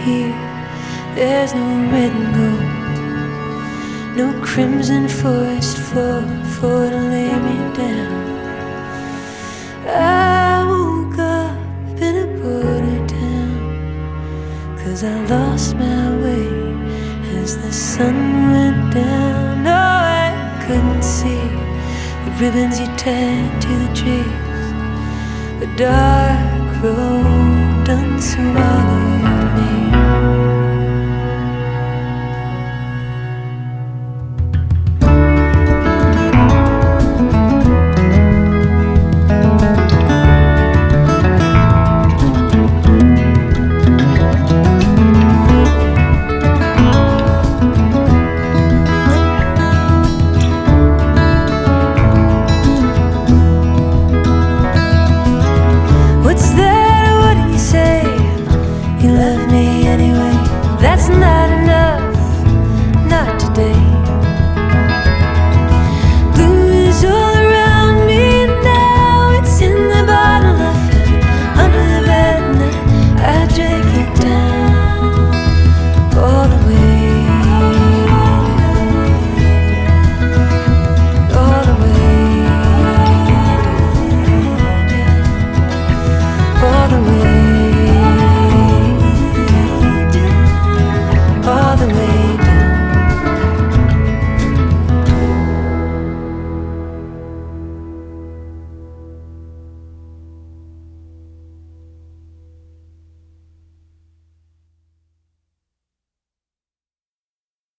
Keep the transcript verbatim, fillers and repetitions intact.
here. There's no red and gold, no crimson forest floor for to lay me down. I woke up in a border town, 'cause I lost my way as the sun went down. No, I couldn't see the ribbons you tied to the trees, the dark road unswallowed.